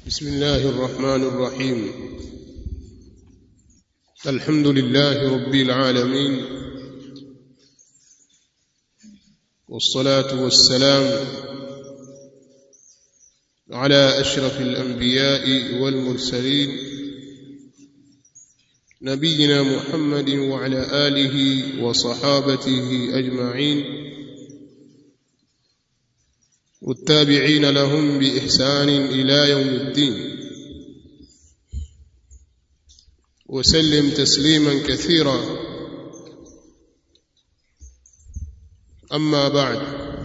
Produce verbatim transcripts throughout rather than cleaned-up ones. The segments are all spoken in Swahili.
بسم الله الرحمن الرحيم. الحمد لله رب العالمين، والصلاة والسلام على أشرف الأنبياء والمرسلين نبينا محمد وعلى آله وصحابته أجمعين والتابعين لهم بإحسان إلى يوم الدين، وسلم تسليما كثيرا. أما بعد،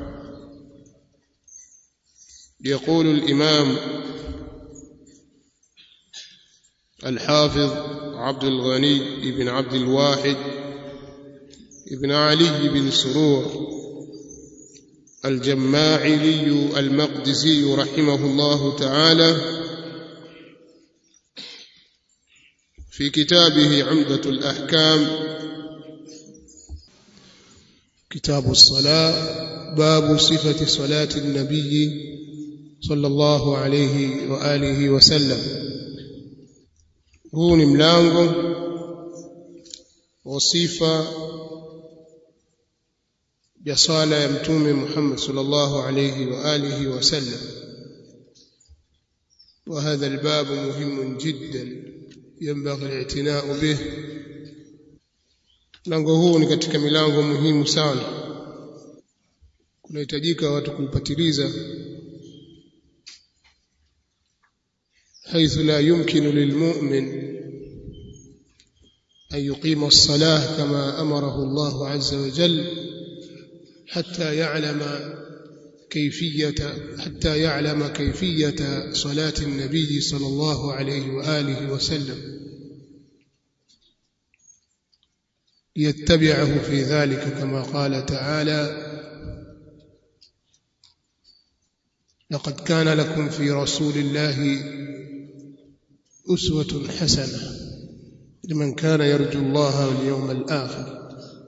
يقول الإمام الحافظ عبد الغني بن عبد الواحد بن علي بن سرور الجماعلي المقدسي رحمه الله تعالى في كتابه عمدة الأحكام، كتاب الصلاة، باب صفة صلاة النبي صلى الله عليه وآله وسلم. huu ni mlango wa sifa ya sala ya mtume Muhammad sallallahu alayhi wa alihi wasallam. وهذا الباب مهم جدا ينبغي الاعتناء به. mlango huu ni katika milango muhimu sana, kunahitajika watu kuupatiliza, حيث لا يمكن للمؤمن أن يقيم الصلاة كما أمره الله عز وجل حتى يعلم كيفية حتى يعلم كيفية صلاة النبي صلى الله عليه وآله وسلم، يتبعه في ذلك كما قال تعالى: لقد كان لكم في رسول الله أسوة حسنة لمن كان يرجو الله واليوم الآخر.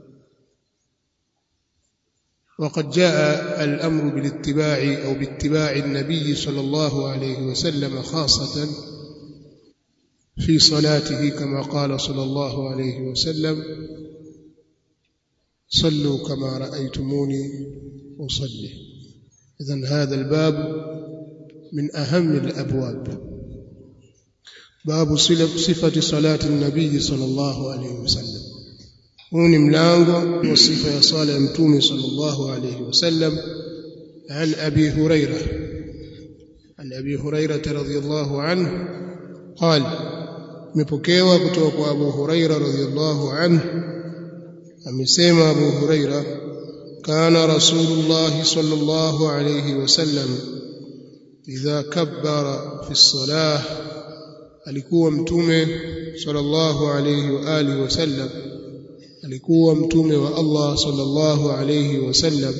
وقد جاء الأمر بالاتباع أو باتباع النبي صلى الله عليه وسلم خاصة في صلاته، كما قال صلى الله عليه وسلم: صلوا كما رأيتموني أصلي. إذن هذا الباب من أهم الأبواب، باب صفة صلاة النبي صلى الله عليه وسلم. huu ni mlango wa sifa ya sala ya mtume sallallahu alayhi wasallam. عن أبي هريرة عن أبي هريرة رضي الله عنه قال: مبكيوا kutoka kwa Abu Huraira radhiyallahu anhu amesema Abu Huraira: kana Rasulullah sallallahu alayhi wasallam idha kabbara fi as-salah, alikuwa mtume sallallahu alayhi wa alihi wasallam alikuwa mtume wa Allah sallallahu alayhi wasallam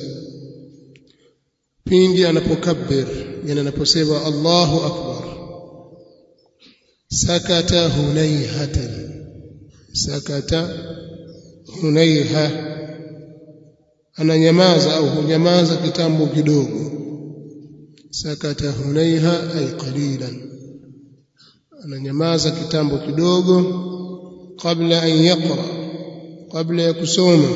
pindi anapokabbir, yani anaposema Allahu akbar, sakata hunayhatan, sakata hunayha, ananyamaza au hunyamaza kitambo kidogo. sakata hunayha ay qalilan, ananyamaza kitambo kidogo. kabla an yaqra, kabla ya kusoma.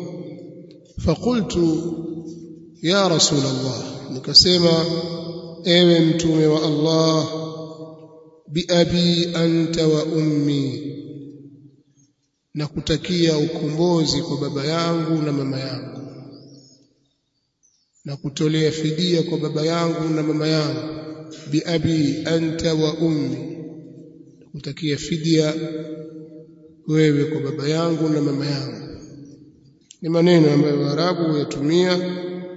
faqultu ya rasul Allah, nikasema ewe mtume wa Allah, bi abi anta wa ummi, nakutakia ukombozi kwa baba yangu na mama yangu, na kutolea fidia kwa baba yangu na mama yangu. bi abi anta wa ummi, nakutakia fidia wewe kwa baba yangu na mama yangu. Ni maneno ambayo Waarabu yatumia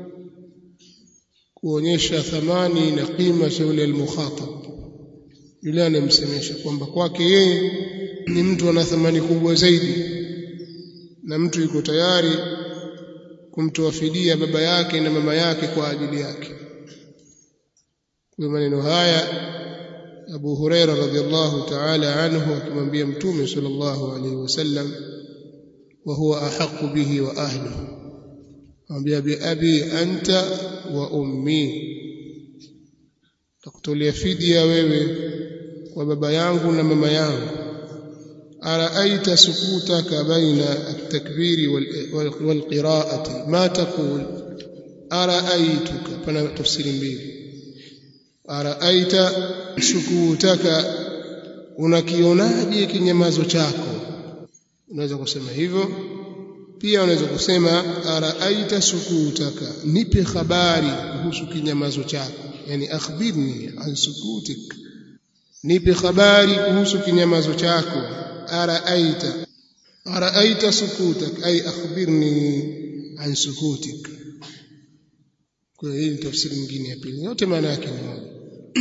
kuonyesha thamani na kima cha yule al-mukhatab, yule anayemsemesha, kwamba kwake yeye ni mtu ana thamani kubwa zaidi, na mtu yuko tayari kumtoa fidia baba yake na mama yake kwa ajili yake. Kwa maneno haya Abu Huraira radhiyallahu ta'ala anhu akimwambia mtume sallallahu alayhi wasallam, wa huwa ahqqu bihi wa ahlihi, amwambia bi abi anta wa ummi, takutolea fidia wewe kwa baba yangu na mama yangu. Araaita sukutaka baina at-takbiri wal qira'ati ma taqul. Araaituka, pana tafsiri mbili. Araaita sukutaka, unakionaje kinyamazo chako? Unaweza kusema hivyo. Pia unaweza kusema araaita sukutaka, nipe habari kuhusu kinyamazo chako, yani akhbirni an sukutik, nipe habari kuhusu kinyamazo chako. Araaita araaita sukutak ay akhbirni an sukutik. Kwa hiyo tafsiri nyingine ya pili, yote maana yake ni moja.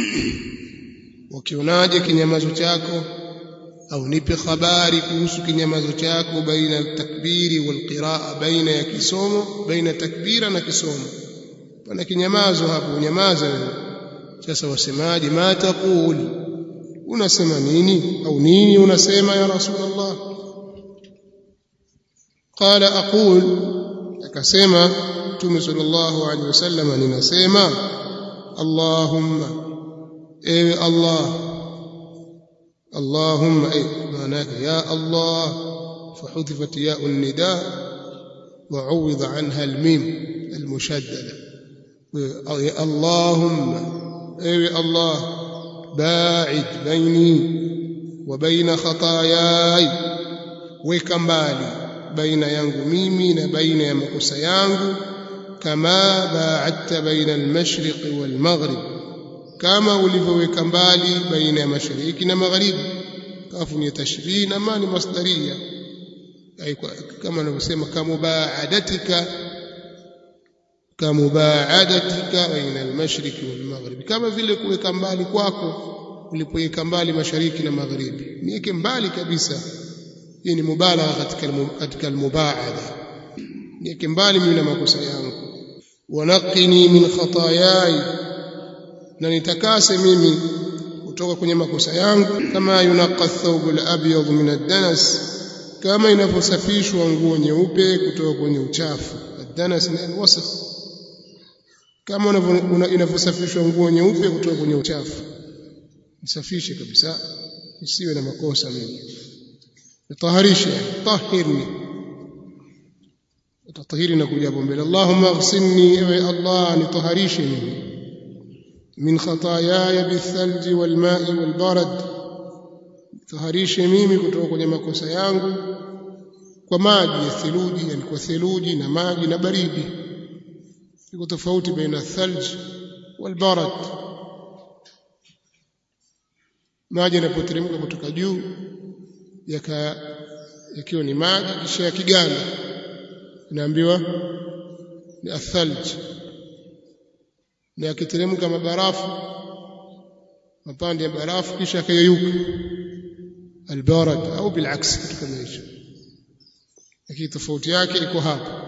Ukionaje kinyamazo chako, au nipe habari kuhusu kinyamazo chako, baina takbiri wal qiraa, baina ya kisomo, baina takbira na kisomo. Pana kinyamazo hapo, unyamaza wewe. Sasa wasemaje? Ma taqul, unasema nini au nini unasema ya Rasulullah? Qala aqul, akasema Mtume sallallahu alaihi wasallam, ninasema Allahumma, ewe Allah. Allahumma ay maanake ya Allah, fahudhifat ya an-nida wa uwidha anha al-mim al-mushaddada. Ya Allahumma, ewe Allah, ba'id baini wa baina khataayai, weka mbali baina yangu mimi na baina ya makosa yangu. Kama ba'adta baina al-mashriqi wal-maghrib, kama ulivyoweka mbali baina ya mashariki na magharibi. Kafu ni tashbih na mani masdaria, kama anavyosema kamubaadatika, kamubaadatika baina al-mashriqi wal-maghrib, kama vile kuweka mbali kwako ulipoweka mbali mashariki na magharibi, niweke mbali kabisa. Hii ni mubalagha katika katika al-mubaada, niweke mbali mimi na makosa yangu. Wanaqini min khataayai, na nitakase mimi kutoka kwenye makosa yangu. Kama yunaqa ath-thawb al-abyad min ad-danas, kama inavyosafishwa nguo nyeupe kutoka kwenye uchafu. Ad-danas ni al-wasakh, kama inavyosafishwa nguo nyeupe kutoka kwenye uchafu, nisafishe kabisa, isiwe na makosa mimi. Nitaharishe, tahirni, tatahiri na kuja mbele. Allahumma ighsilni, ewe Allah, nitaharishe mimi min khataayaya bithalji walma'i walbarad, taharishe mimi kutoka kwenye makosa yangu kwa maji ya theluji, yani kwa theluji na maji na baridi. Iko tofauti baina thalj walbarad. Maji yanapoteremka kutoka juu yaka yakiwa ni maji kisha yakiganda, inaambiwa ni athalj. Na yakiteremka mabarafu, mapande ya barafu kisha yakayeyuka, albarad au bilaks, kitu kama hicho. Lakini tofauti yake iko hapa.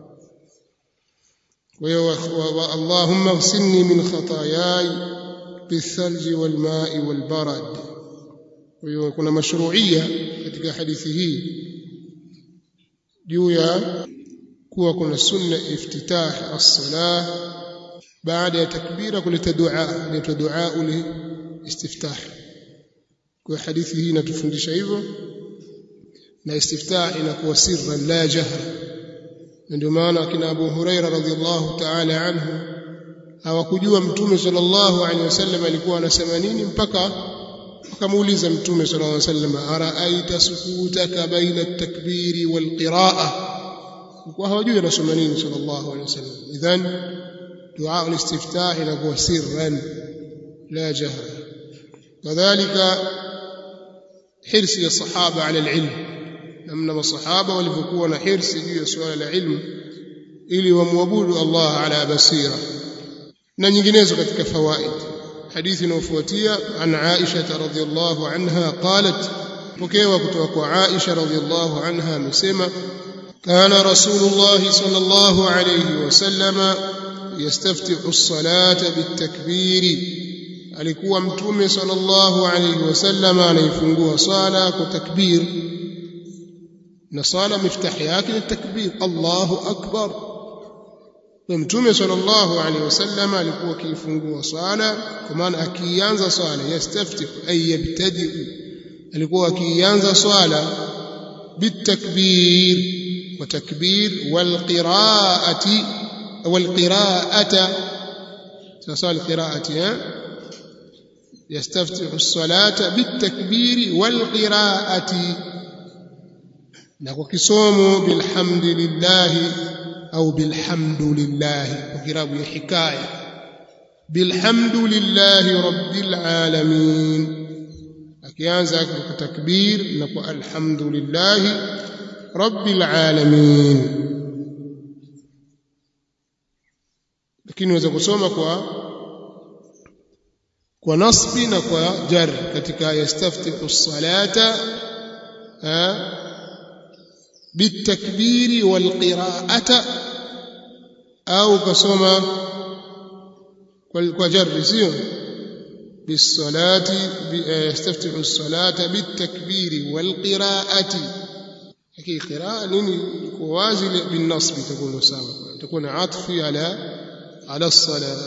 Kwa hiyo Allahumma ighsilni min khataayai bithalji walma'i walbarad. Kwa hiyo kuna mashru'iyya katika hadithi hii juu ya kuwa kuna sunna iftitah as-salah baada ya takbira kuleta dua, inaitwa dua ule istiftah. Kwa hadithi hii inatufundisha hivyo, na istiftah inakuwa sirran la jahra. Ndio maana akina Abu Huraira radhiyallahu ta'ala anhu hawakujua Mtume sallallahu alaihi wasallam alikuwa anasema nini, mpaka akamuuliza Mtume sallallahu alaihi wasallam, araaita sukutaka baina at-takbiri wal qira'a. Kwa hawajui anasema nini sallallahu alaihi wasallam. Idhan dua al-istiftah inakuwa sirran la jahra. Kadhalika hirsi ya sahaba ala al-ilm, namna masahaba walivyokuwa na hirsi juu ya swala la ilmu ili wamwabudu Allah ala basira, na nyinginezo katika fawaid. Hadithi inayofuatia an Aisha radhiyallahu anha qalat, pokewa kutoka kwa Aisha radhiyallahu anha amesema, kana Rasulullah sallallahu alayhi wasallam yastaftihu as-salata bitakbiri, alikuwa Mtume sallallahu alayhi wasallam anaifungua sala kwa takbir. Na sala miftahi yake ni takbir, Allahu akbar. Kwa Mtume sallallahu alaihi wasallam alikuwa akifungua swala, kwa maana akianza swala yastaftih ay yabtadi, alikuwa akianza swala bitakbir wa takbir wal qiraati wal qiraata, sasa qiraati yastaftih as-salata bitakbir wal qiraati, na kwa kisomo bilhamdulillah au bilhamdulillah, kwa kirabu ya hikaya bilhamdulillah rabbil alamin, akianza kwa takbir na kwa alhamdulillah rabbil alamin. Lakini unaweza kusoma kwa kwa nasbi na kwa jar katika yastaftihu as-salata بالتكبير والقراءة أو كسوما وجر سيو بالصلاة يستفتح الصلاة بالتكبير والقراءة، هي قراءة نين وازل بالنصب تكون سوا، تكون عطفي على على الصلاة.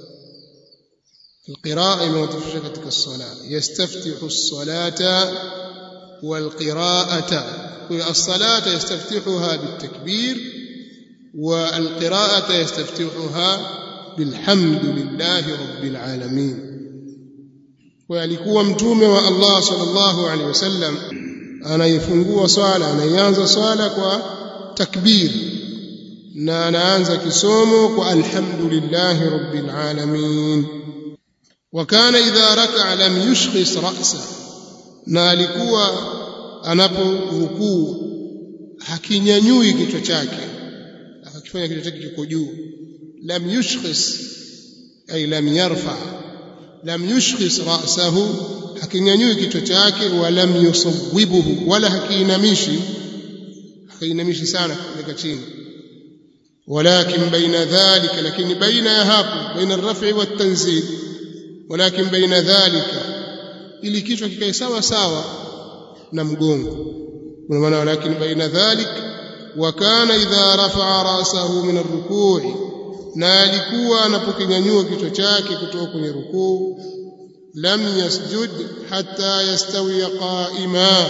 القراءة ما تفشكتك الصلاة، يستفتح الصلاة والقراءة، الصلاة يستفتحها بالتكبير والقراءة يستفتحها بالحمد لله رب العالمين. walikuwa mtume wa Allah sallallahu alaihi wasallam anaifungua swala, anaanza swala kwa takbir na anaanza kisomo kwa alhamdulillah rabbil alamin. wa kana idha raka'a lam yushkhis ra'sa, na alikuwa anaporukuu hakinyanyui kichwa chake, akifanya kichwa chake kiko juu. lam yushkhis ay lam yarfa, lam yushkhis ra'sahu, hakinyanyui kichwa chake, wa lam yusawwibuhu, wala hakiinamishi hakiinamishi sana kuelekea chini. walakin baina dhalika, lakini baina ya hapo, baina ar-raf'i wat-tanzil, walakin baina dhalika, ili kichwa kikae sawa sawa na mgongo. Kwa maana walakin baina dhalik, wa kana idha rafa'a ra'sahu min ar-ruku'i, na alikuwa anapokinyanyua kichwa chake kutoka kwenye rukuu, lam yasjud hatta yastawi qa'ima,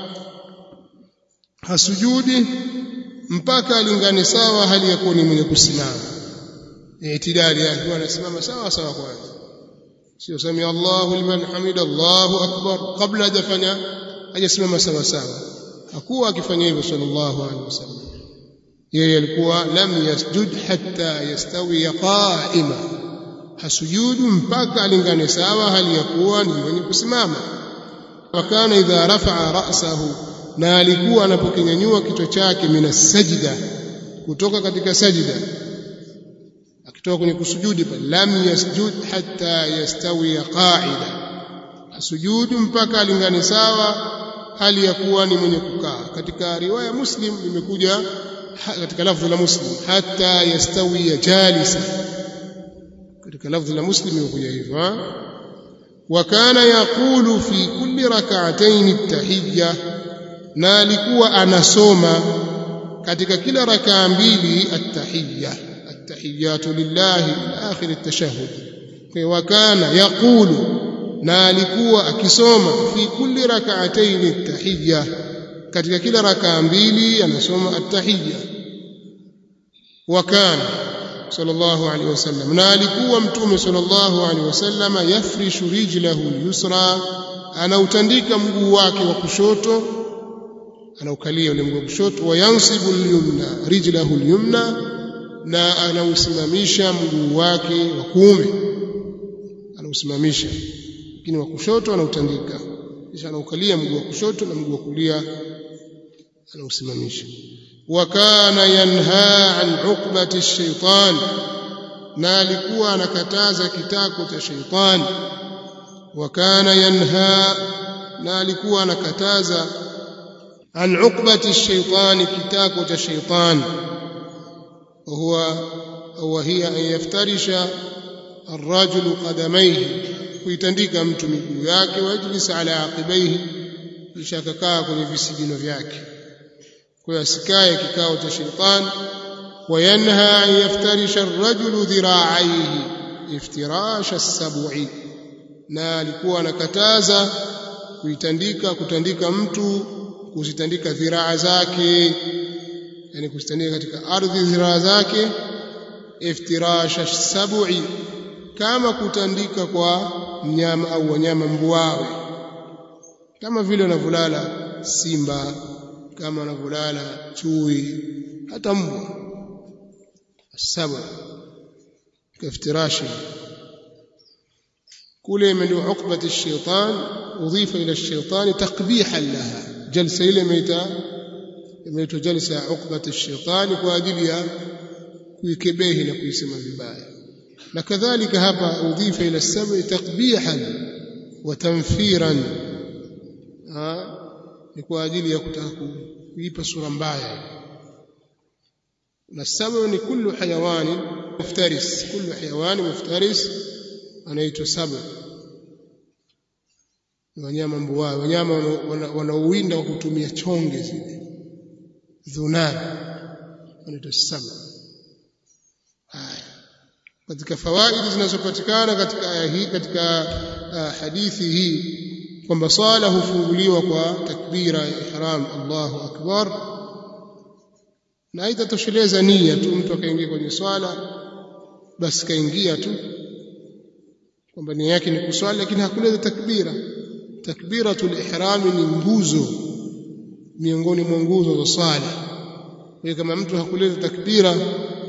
hasujudi mpaka alingane sawa hali ya kuwa ni mwenye kusimama. Itidali yake anasimama sawa sawa kwanza, sio sami Allahu liman hamida Allahu akbar kabla hajafanya hajasimama sawa sawa. Hakuwa akifanya hivyo sallallahu alaihi wasallam. Yeye alikuwa lam yasjud hatta yastawi qa'ima, hasujudu mpaka alingane sawa hali ya kuwa ni mwenye kusimama. wa kana idha rafa'a ra'sahu, na alikuwa anapokinyanyua kichwa chake mina sajida, kutoka katika sajida, akitoka kwenye kusujudi pale, lam yasjud hatta yastawi qa'ida, hasujudu mpaka alingane sawa hali ya kuwa ni mwenye kukaa. Katika riwaya Muslim imekuja katika lafzi la Muslim hatta yastawi jalisa, katika lafzi la Muslim imekuja hivyo. wa kana yaqulu fi kulli rak'atayn at-tahiyya, na alikuwa anasoma katika kila rakaa mbili at-tahiyya, at-tahiyyatu lillahi ila akhir at-tashahhud. wa kana yaqulu, na alikuwa akisoma fi kulli rak'atayn at-tahiyya, katika kila rakaa mbili anasoma at-tahiyya. wa kana sallallahu alayhi wasallam, na alikuwa mtume sallallahu alayhi wasallam yafrishu rijlahu al-yusra, anautandika mguu wake wa kushoto, anaukalia ule mguu wa kushoto. wa yansibu al-yumna rijlahu al-yumna, na anausimamisha mguu wake wa kuume, anausimamisha lakini wa kushoto anautandika, kisha anaukalia mguu wa kushoto na mguu wa kulia anausimamisha. wa kana yanha an uqbati ash-shaytan, na alikuwa anakataza kitako cha shaytan. wa kana yanha, na alikuwa anakataza an uqbati ash-shaytan, kitako cha shaytan. wa huwa wa hiya an yaftarisha ar-rajulu qadamayhi, kuitandika mtu miguu yake, wajlisa ala aqibaihi, kisha akakaa kwenye visigino vyake. Kwa hiyo asikae kikao cha shetani, وينهى أن يفترش الرجل ذراعيه افتراش السبع na alikuwa anakataza kuitandika kutandika mtu kuzitandika dhiraa zake yani kuzitandika katika ardhi dhiraa zake iftirash as-sab'i kama kutandika kwa mnyama au wanyama mbuawe kama vile wanavolala simba kama wanavolala chui hata mbwa as-sab'a كافتراش كل من عقبة الشيطان أضيف إلى الشيطان تقبيحا لها جلسة إلى ميتا ميتا جلسة عقبة الشيطان وأدليا كيكبيه نكويسم الرباية وكذلك هبا أضيف إلى السبع تقبيحا وتنفيرا لكوأدليا كتاكو كيبا سرمبايا والسبع كل حيوان مفترس كل حيوان مفترس anaitwa saba wanyama mbuwa wanyama wanaowinda kwa kutumia chonge zile dhunari anaitwa saba haya katika fawaidi zinazopatikana katika aya hii katika uh, hadithi hii kwamba swala hufunguliwa kwa takbira ya ihram Allahu akbar na haitatosheleza nia tu mtu akaingia kwenye swala basi kaingia tu kwamba nia yake ni kuswali lakini hakuleta takbira takbiratul ihram ni nguzo miongoni mwa nguzo za swala kwa kama mtu hakuleta takbira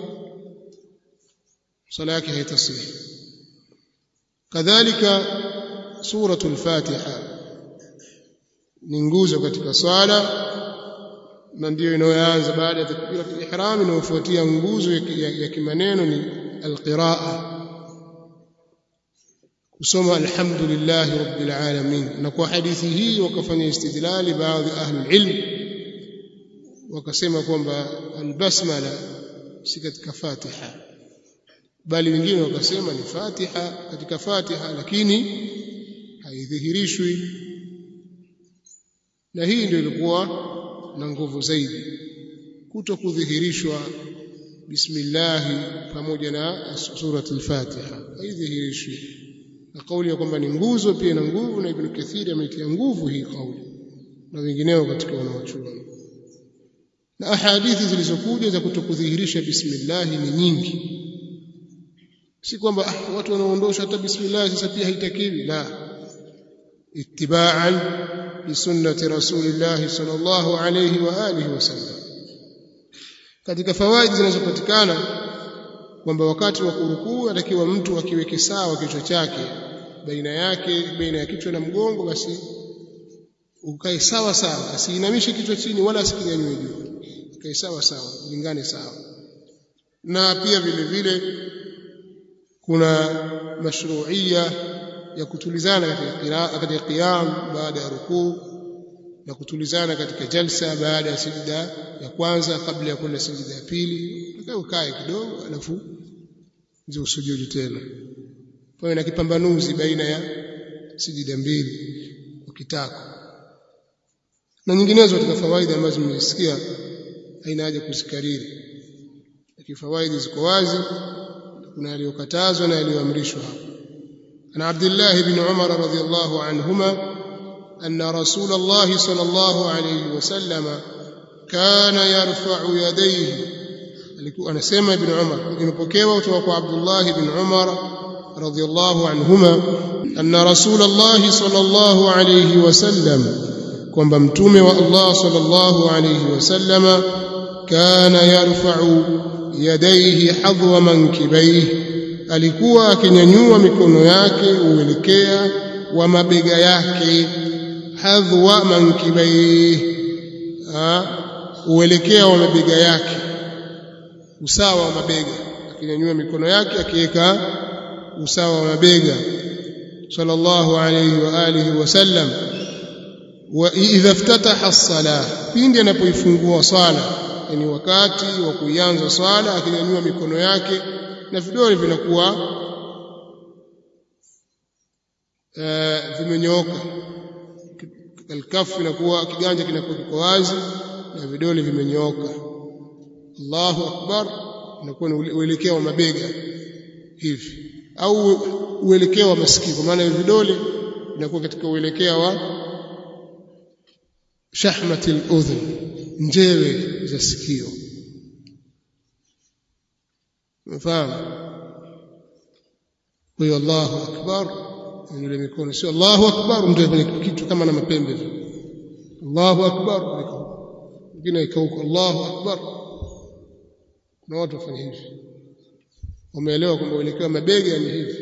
swala yake haitasihi kadhalika suratul fatiha ni nguzo katika swala na ndio inayoanza baada ya takbiratul ihram inayofuatia nguzo ya, ya kimaneno ni alqiraa kusoma alhamdulillah rabbil alamin na kwa hadithi hii wakafanya istidlali baadhi ahli ilm wakasema kwamba albasmala si katika fatiha bali wengine wakasema ni fatiha katika fatiha lakini haidhihirishwi na hii ndio ilikuwa na nguvu zaidi kutokudhihirishwa bismillah pamoja na suratul fatiha haidhihirishwi na kauli ya kwamba ni nguzo pia na nguvu na Ibn Kathir ameitia nguvu hii kauli na wengineo katika wanawachuoni na ahadithi zilizokuja za kutokudhihirisha bismillah ni nyingi si kwamba ah, watu wanaondosha hata bismillah sasa pia haitakiwi la ittiba'an li sunnati rasulillah sallallahu alayhi wa alihi wasallam katika fawaidi zinazopatikana kwamba wakati wa kurukuu atakiwa mtu akiweke sawa kichwa chake baina yake baina ya kichwa na mgongo basi ukae sawa sawa asiinamishe kichwa chini wala asikinyanyue juu ukae sawa sawa lingane sawa na pia vile vile kuna mashru'iyya ya kutulizana katika qiraa katika qiyam baada ya rukuu na kutulizana katika jalsa baada ya sijda ya kwanza kabla ya kwenda sijda ya pili ukae kidogo alafu ndio usujudu tena kwa hiyo kipambanuzi baina ya sijda mbili ukitaka na nyinginezo katika fawaida ambazo mmesikia haina haja kuzikariri lakini fawaida ziko wazi kuna yaliyokatazwa na yaliyoamrishwa ana Abdullah ibn Umar radhiyallahu anhuma أن رسول الله صلى الله عليه وسلم كان يرفع يديه أنا سمع ابن عمر imepokewa kutoka kwa Abdullah ibn Umar radhiyallahu anhuma anna رسول الله صلى الله عليه وسلم kwamba mtume wa Allah sallallahu alayhi wasallam kana yarfa'u yadayhi hadwa mankibayhi alikuwa akinyanyua mikono yake uelekea wa mabega yake hadhwa mankibayhi uelekea wa mabega yake usawa wa mabega akinyanyua mikono yake akiweka usawa wa mabega sallallahu alayhi wa alihi wasallam wa idha iftataha as-salah pindi anapoifungua swala yani wakati wa kuanza swala akinyanyua mikono yake na vidole vinakuwa uh, vimenyooka alkafu inakuwa kiganja kinakuwa kiko wazi na vidole vimenyooka Allahu akbar inakuwa ni uelekeo wa mabega hivi, au uelekeo wa masikio, kwa maana vidole inakuwa katika uelekeo wa shahmati al-udhun, njewe za sikio. Mfahamu? Kwa hiyo Allahu akbar, ile mikono sio Allahu akbar mtu afanye kitu kama na mapembe. Allahu akbar, wengine ikauka Allahu akbar. Na watu wafanye hivi, wameelewa kwamba uelekeo mabega ni hivi.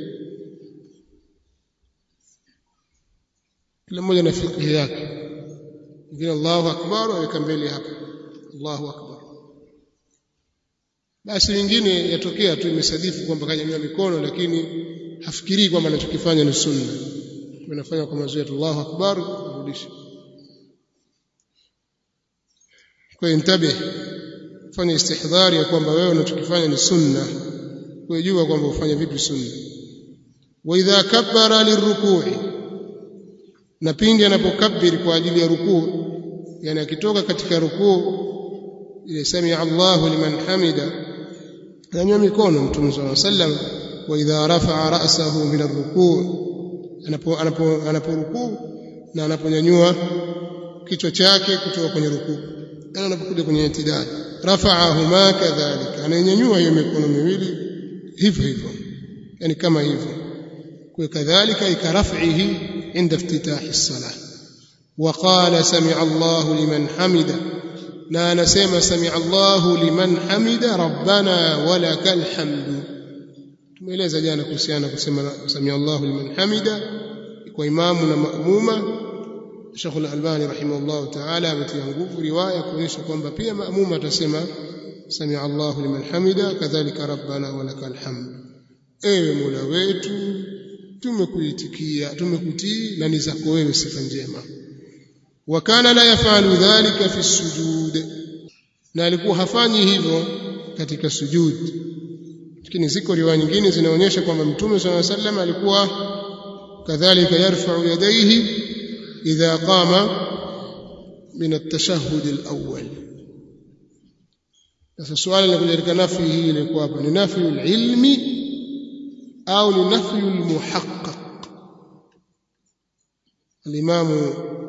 Kila mmoja na fikhi yake. Wengine Allahu akbar waweka mbele hapa, Allahu akbar. Basi wengine yatokea tu imesadifu kwamba kanyanyua mikono, lakini hafikirii kwamba anachokifanya ni sunna, anafanya kwa mazoea, Allahu akbar, kurudisha. Kwa hiyo intabe, fanya istihdhari ya kwamba wewe unachokifanya ni sunna, kujua kwamba ufanye vipi sunna. Wa idha kabbara lirruku'i, na pindi anapokabiri kwa ajili ya rukuu, yani akitoka katika rukuu ile samia Allahu liman hamida, anyanyua mikono Mtume sallallahu alayhi wasallam. Wa idha rafa'a ra'sahu min ar-ruku', anapo anapo anaporukuu na anaponyanyua kichwa chake kutoka kwenye rukuu, na anapokuja kwenye itidal, rafa'ahuma kadhalika, ananyanyua hiyo mikono miwili hivyo hivyo, yani kama hivyo. Kwa kadhalika ikarafihi inda iftitahi as-salah. Wa qala sami'a Allahu liman hamida, na anasema sami'a Allahu liman hamida rabbana walakal hamdu. Tumeeleza jana kuhusiana kusema sami'a Allahu liman hamida kwa imamu na maamuma. Sheikh Al-Albani rahimahullah ta'ala ametia nguvu riwaya kuonyesha kwamba pia maamuma atasema sami'a Allahu liman hamida kadhalika rabbana walakal hamdu. Ewe Mola wetu, tumekuitikia, tumekutii na ni zako wewe sifa njema. Wa kana la yafalu dhalika fi sujud, na alikuwa hafanyi hivyo katika sujud. Lakini ziko riwaya nyingine zinaonyesha kwamba Mtume sallallahu alayhi wasallam alikuwa kadhalika yarfa'u yadayhi idha qama min at-tashahhud al-awwal. Sasa swali la kujarika nafi hii ilikuwa hapa ni nafi al-ilmi au ni nafi al-muhaqqaq. Al-Imam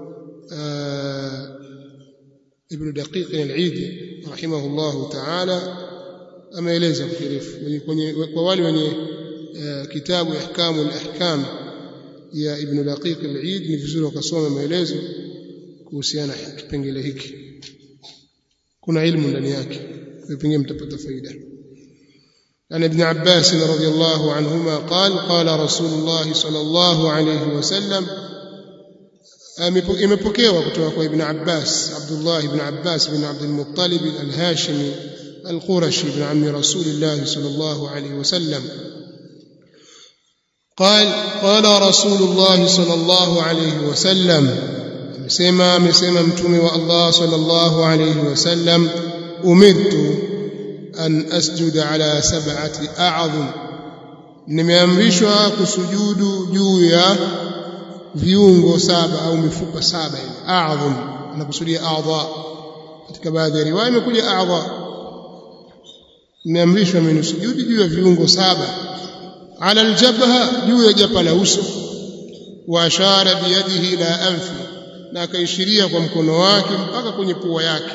Ibn Daqiq al-Eid rahimahullah ta'ala ameeleza kirefu kwenye kwa wale wenye kitabu Ihkamu al-Ahkam ya Ibn Daqiq al-Eid, ni vizuri wakasoma maelezo kuhusiana na kipengele hiki, kuna ilmu ndani yake, pengine mtapata faida. عن ابن عباس رضي الله عنهما قال قال رسول الله صلى الله عليه وسلم، imepokewa kutoka kwa Ibn Abbas, Abdullah ibn Abbas ibn Abd al-Muttalib al-Hashimi al-Qurashi ibn ammi Rasulillah sallallahu alayhi wasallam قال قال رسول الله صلى الله عليه وسلم، amesema amesema mtume wa Allah sallallahu alayhi wasallam, umirtu an asjuda ala sab'ati a'dhum, nimeamrishwa kusujudu juu ya viungo saba au mifupa saba. Ile a'dhum anakusudia a'dha, katika baadhi ya riwaya imekuja a'dha. Nimeamrishwa mimi sujudu juu ya viungo saba. Ala aljabha, juu ya japa la uso. Wa ashara biyadihi ila anfi, na akaishiria kwa mkono wake mpaka kwenye pua yake,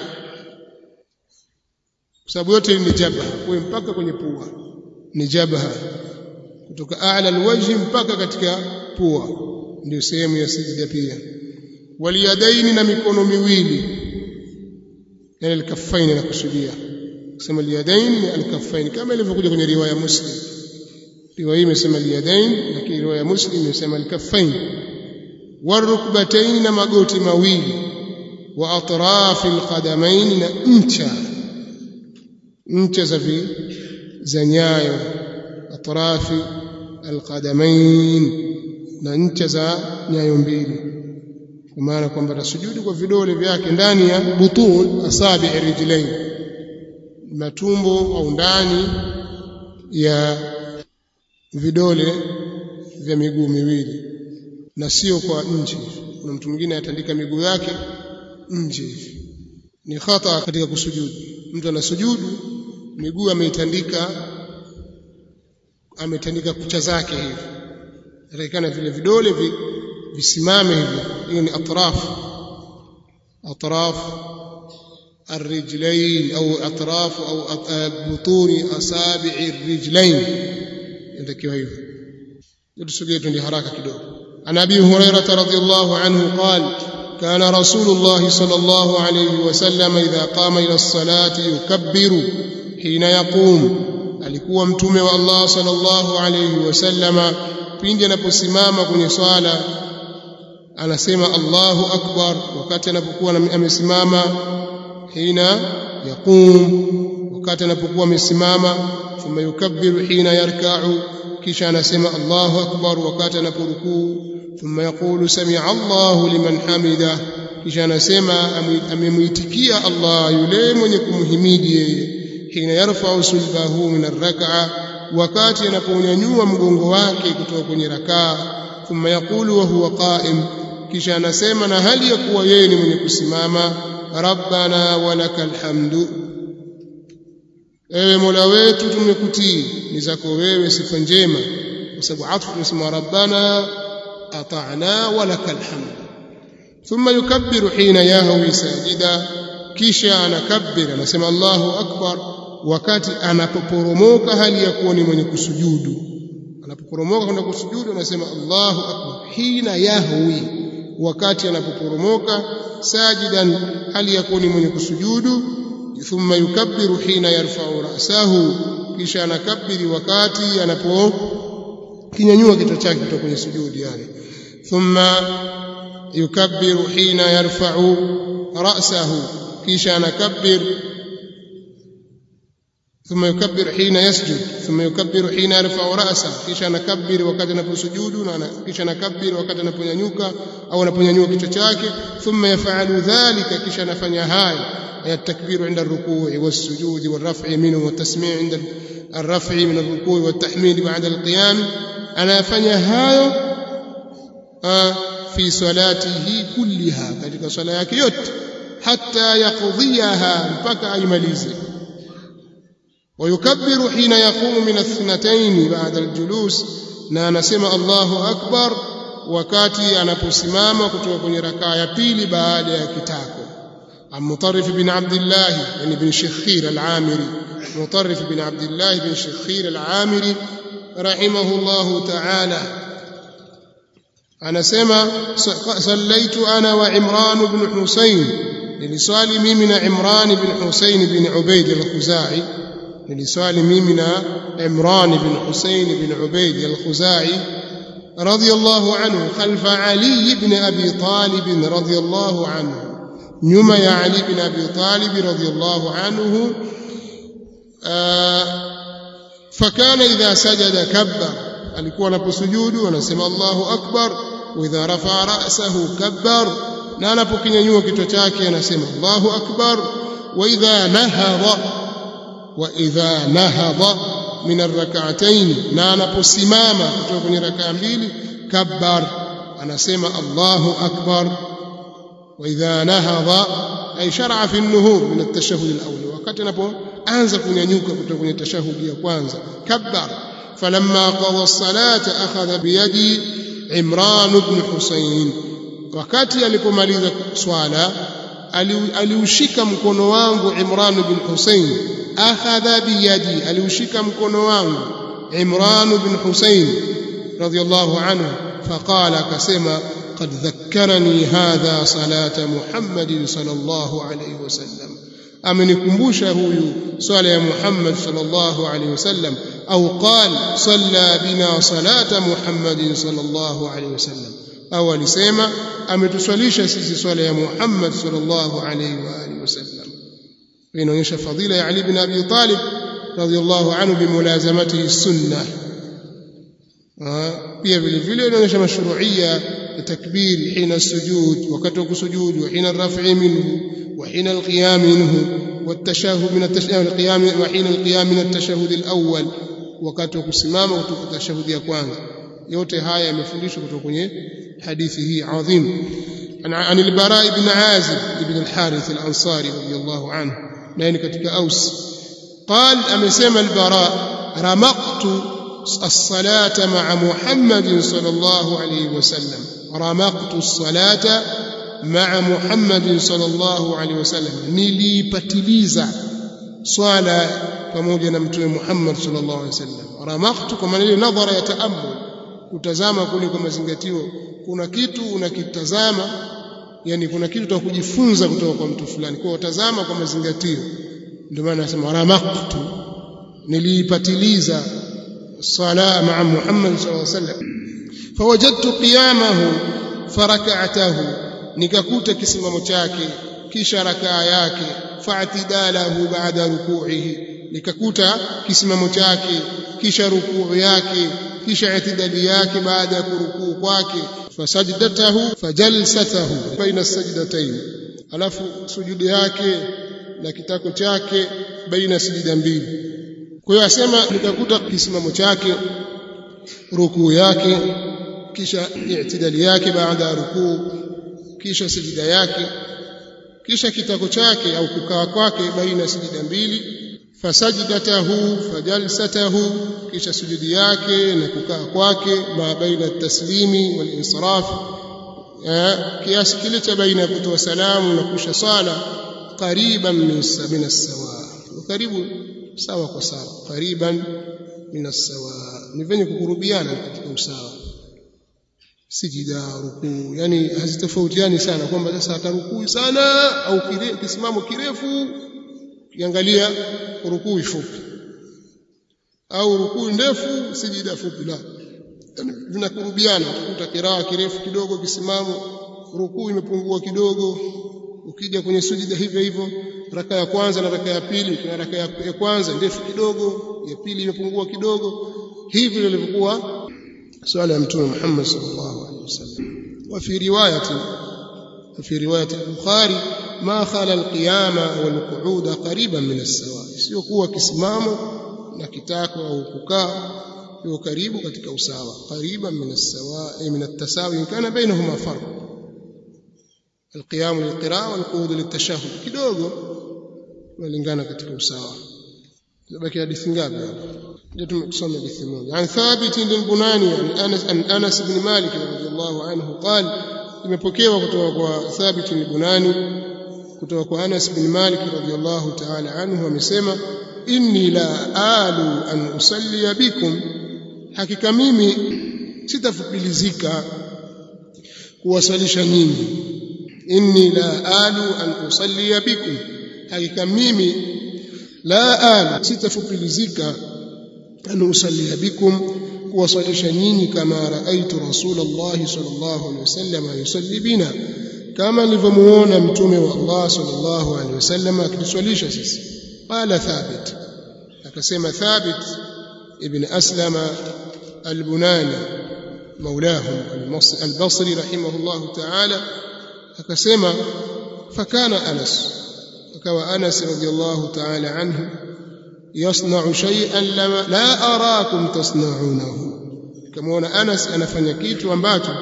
kwa sababu yote ni jabha, kwa mpaka kwenye pua ni jabha, kutoka a'la alwajhi mpaka katika pua, ndio sehemu ya sijda pia. Waliyadaini, na mikono miwili, yani alkaffaini na kusudia kusema aliyadaini ni alkaffaini, kama ilivyokuja kwenye riwaya Muslim. Riwaya hii imesema aliyadaini, lakini riwaya Muslim imesema alkaffaini. Warukbataini, na magoti mawili. Wa atrafi alqadamaini, na ncha ncha za vi za nyayo. Atrafi alqadamain, na ncha za nyayo mbili, kwa maana kwamba tasujudu kwa vidole vyake ndani ya butun asabi rijlain, matumbo au ndani ya vidole vya miguu miwili, na sio kwa nje. Kuna mtu mwingine atandika miguu yake nje, ni khata katika kusujudu. Mtu anasujudu miguu ameitandika ametandika kucha zake hivi, inatakikana vile vidole vi, visimame hivi. Hiyo ni atraf atraf الرجلين أو أطراف أو بطون أصابع الرجلين inatakiwa hivyo. Tusogee twende haraka kidogo. An Abi Hurairah radhiyallahu anhu qala kana Rasulullah sallallahu alayhi wasallam idha qama ila as-salati yukabbiru hina yaqum, alikuwa mtume wa Allah sallallahu alayhi wasallam pindi anaposimama kwenye swala anasema Allahu akbar, wakati anapokuwa amesimama. Hina yaqum, wakati anapokuwa amesimama. Thumma yukabbiru hina yarka'u, kisha anasema Allahu akbar wakati anaporukuu. Thumma yaqulu sami'a Allahu liman hamida, kisha anasema amemuitikia Allah yule mwenye kumhimidi yeye. Hina yarfa'u sulbahu min ar-rak'a, wakati anaponyanyua mgongo wake kutoka kwenye rakaa. Thumma yaqulu wa huwa qa'im, kisha anasema na hali ya kuwa yeye ni mwenye kusimama, rabbana walakal hamdu, ewe Mola wetu tumekutii, ni zako wewe sifa njema. Kwa sababu atfu tunasema rabbana ata'na walakal hamdu. Thumma yukabbiru hina yahwi sajida, kisha anakabbir anasema Allahu akbar wakati anapoporomoka hali ya kuwa ni mwenye kusujudu. Anapoporomoka kwenda kusujudu anasema Allahu akbar hina yahwi, wakati anapoporomoka. Sajidan, hali ya kuwa ni mwenye kusujudu. Thumma yukabbiru hina yarfa'u ra'sahu, kisha anakabiri wakati anapo kinyanyua kichwa chake kutoka kwenye sujudi. Yani thumma yukabbiru hina yarfa'u ra'sahu, kisha anakabir. Thumma yukabbiru hina yasjud, thumma yukabbiru hina yarfa'u ra'sahu, kisha anakabiri wakati anaposujudu, na kisha anakabiri wakati anaponyanyuka au anaponyanyua kichwa chake. Thumma yaf'alu dhalika, kisha anafanya haya التكبير عند الركوع والسجود والرفع منه والتسميع عند الرفع من الركوع والتحميد بعد القيام. أنا أفنى هاyo في صلاته كلها, katika swala yake yote, hatta yaqdiyaha, mpaka aimalize. ويكبر حين يقوم من الثنتين بعد الجلوس, na anasema Allahu akbar wakati anaposimama kutoka kwenye rakaa ya pili baada ya kitako. عن مطرف بن عبد الله يعني بن شخير العامري, مطرف بن عبد الله بن شخير العامري رحمه الله تعالى أنا سمع صليت أنا وعمران بن حسين, للسؤال ميمنا عمران بن حسين بن عبيد الخزاعي, للسؤال ميمنا عمران بن حسين بن عبيد الخزاعي رضي الله عنه خلف علي بن أبي طالب رضي الله عنه, nyuma ya Ali bin Abi Talib radhiyallahu anhu. Fakana idha sajada kabbar, alikuwa anaposujudu anasema Allahu akbar. Wa idha rafa'a ra'sahu kabbar, na anapokinyanyua kichwa chake anasema Allahu akbar. Wa idha nahadha wa idha nahadha min ar-rak'atayn, na anaposimama kutoka kwenye rakaa mbili kabbar anasema Allahu akbar. وإذا نهض أي شرع في النهوض من التشهد الأول, wakati anapoanza kunyanyuka kutoka kwenye tashahudi ya kwanza kabbar. falamma qada as-salata akhadha biyadi Imran ibn Husayn, wakati alipomaliza swala aliushika mkono wangu Imran ibn Husayn. akhadha biyadi, aliushika mkono wangu Imran ibn Husayn radiyallahu anhu. faqala, akasema قد ذكرني هذا صلاة محمد صلى الله عليه وسلم, amenikumbusha huyu swala ya Muhammad sallallahu alayhi wasallam. Au qal salla bina salata Muhammadin sallallahu alayhi wasallam, au alisema ametuswalisha sisi swala ya Muhammad sallallahu alayhi wa alihi wasallam. Inaonyesha fadhila ya Ali ibn Abi Talib radhiyallahu anhu bimulazamatihi sunnah. pia vile vile inaonyesha mashru'iyya التكبير حين السجود وقت السجود وحين الرفع منه وحين القيام منه والتشهد من التشهد القيام وحين القيام من التشهد الأول وقت kusimama kutoka tashahudi ya kwanza. Yote haya yamefundishwa kutoka kwenye hadithi hii adhim. عن البراء بن عازب بن الحارث الأنصاري رضي الله عنه, na ni katika Aus قال أمسيما البراء رمقت الصلاة مع محمد صلى الله عليه وسلم رمقت الصلاة مع محمد صلى الله عليه وسلم nilipatiliza swala pamoja na mtume Muhammad sallallahu alaihi wasallam. Ramaktu kwa maana ile nadhara ya taammul, kutazama kule kwa mazingatio. Kuna kitu unakitazama, yani kuna kitu cha kujifunza kutoka kwa mtu fulani, kwa utazama kwa mazingatio. Ndio maana nasema ramaktu, nilipatiliza swala ma'a Muhammad sallallahu alaihi wasallam. Fawajadtu qiyamahu farak'atahu, nikakuta kisimamo chake kisha rakaa yake, fa'tidalahu ba'da ruku'ihi, nikakuta kisimamo chake kisha rukuu yake kisha i'tidali yake baada ya kurukuu kwake, fasajdatahu fajalsatahu baina sajdatayn, alafu sujudi yake na kitako chake baina sijida mbili. Kwa hiyo asema nikakuta kisimamo chake, rukuu yake kisha i'tidali yake baada ya rukuu kisha sijida yake kisha kitako chake au kukaa kwake baina sijida mbili, fasajdatahu fajalsatahu, kisha sujudi yake na kukaa kwake ma baina taslimi wal insiraf, kiasi kile cha baina kutoa salamu na kusha sala, qariban min as-sawa, karibu sawa kwa sawa, qariban min as-sawa, ni venye kukurubiana katika usawa. Sijida, rukuu, yani hazitofautiani sana kwamba sasa atarukuu sana au kire, kisimamo kirefu kiangalia rukuu fupi au rukuu ndefu sijida fupi, la, yani vinakurubiana. Utakuta kiraa kirefu kidogo, kisimamo rukuu imepungua kidogo, ukija kwenye sujida hivyo hivyo, raka ya kwanza na raka ya pili, kuna raka ya kwanza ndefu kidogo, ya pili imepungua kidogo. Hivi lilivyokuwa swala ya mtume Muhammad sallallahu alaihi wasallam. وفي روايه في روايه البخاري ما خلا القيام والقعود قريبا من السواء, sio kuwa kisimamo na kitako au kukaa yuko karibu katika usawa, qariban min as-sawa ay min at-tasawi kana bainahuma farq. القيام للقراءه والقعود للتشهد kidogo walingana katika usawa. Baki hadithi ngapi hapo? Ndio tumesoma hadithi moja. An Thabit bin Bunani an Anas an Anas bin Malik radhiyallahu anhu qala, imepokewa kutoka kwa Thabit bin Bunani kutoka kwa Anas bin Malik radhiyallahu ta'ala anhu amesema, inni la alu an usalli bikum, hakika mimi sitafupilizika kuwasalisha nyinyi. Inni la alu an usalli bikum, hakika mimi la alu sitafupilizika an usalli bikum kuwasalisha nyinyi, kama raaitu Rasulullah sallallahu alaihi wasallam yusalli bina, kama nilivyomuona mtume wa Allah sallallahu alaihi wasallam akituswalisha sisi. Qala Thabit, akasema Thabit ibn Aslama al-Bunani maulahum al-Basri rahimahullah ta'ala, akasema fakana Anas, akawa Anas radhiyallahu ta'ala anhu yasna'u shay'an la arakum tasna'unahu, kama Anas anafanya kitu ambacho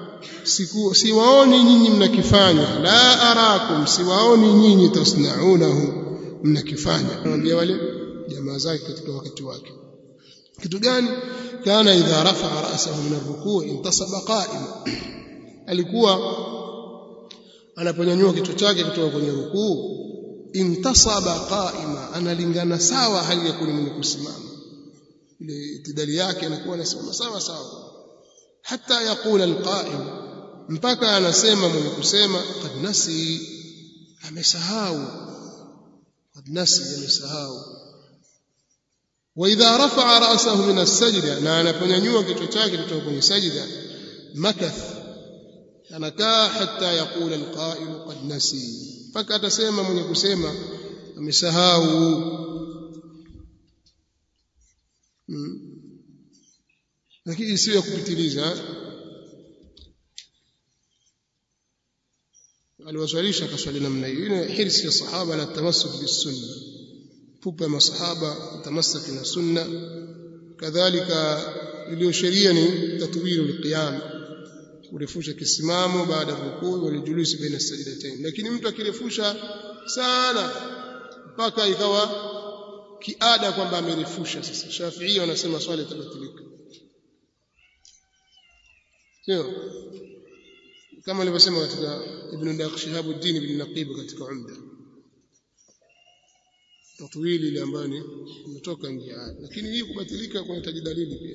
siwaoni nyinyi mnakifanya, la arakum, siwaoni nyinyi tasna'unahu, mnakifanya. Anambia wale jamaa zake katika wakati wake kitu gani? Kana idha rafa'a ra'sahu min ar-ruku' intasaba qa'ima, alikuwa anaponyanyua kichwa chake kutoka kwenye rukuu, intasaba qa'ima, analingana sawa hali ya kuwa mwenye kusimama, ile itidali yake anakuwa anasimama sawa sawa, hata yakula al-qa'im, mpaka anasema mwenye kusema qad nasi, amesahau, qad nasi, amesahau. Wa idha rafa'a ra'sahu min as-sajda, na anaponyanyua kichwa chake kutoka kwenye sajda, makath, anakaa hata yakula al-qa'im qad nasi, mpaka atasema mwenye kusema amesahau. hmm. Lakini sio ya kupitiliza. Aliwaswalisha akaswali namna hiyo. Ile hirsi ya sahaba na tamassuk bis sunna, pupa ya masahaba tamassak na sunna. Kadhalika iliyo sheria ni tatwilu alqiyam, kurefusha kisimamo baada ya rukuu walijulusi baina sajdatain. Lakini mtu akirefusha sana mpaka ikawa kiada kwamba amerefusha. Sasa Shafi'i wanasema swala itabatilika, sio kama alivyosema katika Ibn Shihabuddin ibn Naqib katika Umda, tatwili ile ambayo ni imetoka nje. Lakini hii kubatilika kunahitaji dalili pia.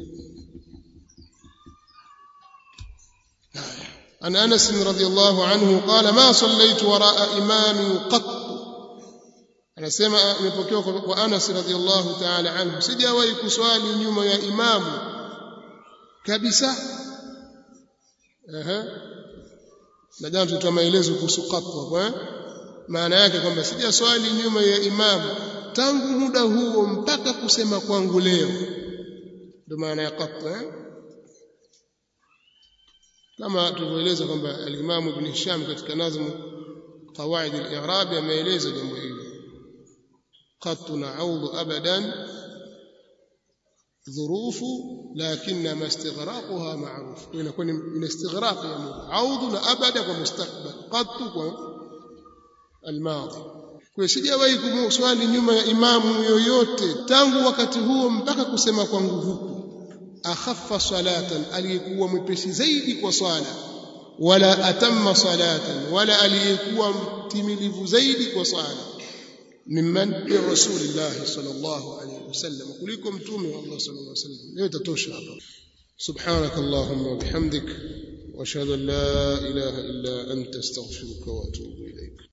عن أنس رضي الله عنه قال ما صليت وراء إمام قط. أنا سمع مبكيوك وأنس رضي الله تعالى عنه سجاوي كسوالي نيوم يا إمام كبسة. أها نجام تتميلزوا كسقط maana yake kwamba sija swali nyuma ya imamu tangu muda huo mpaka kusema kwangu leo, ndio maana ya qat. Kama tulivyoeleza kwamba al-Imam Ibn Hisham katika nazmu qawaid al-i'rab ameeleza jambo hili, qat na'udhu abadan dhurufu lakinna mastighraqaha ma'ruf. Inakuwa ni istighraq ya muda, audhu na abada kwa mustakbal, qat kwa الماضي. Kwa sijawahi kumswali nyuma ya imamu yoyote tangu wakati huo mpaka kusema kwangu huku, akhaffa salatan, aliyekuwa mwepesi zaidi kwa swala, wala atamma salatan, wala aliyekuwa mtimilivu zaidi kwa swala, mimman bi rasulillah sallallahu alayhi wasallam, kuliko mtume wa Allah sallallahu alayhi wasallam. Leo tatosha hapa. Subhanakallahumma wa bihamdik wa ashhadu an la ilaha illa anta astaghfiruka wa atubu ilayk.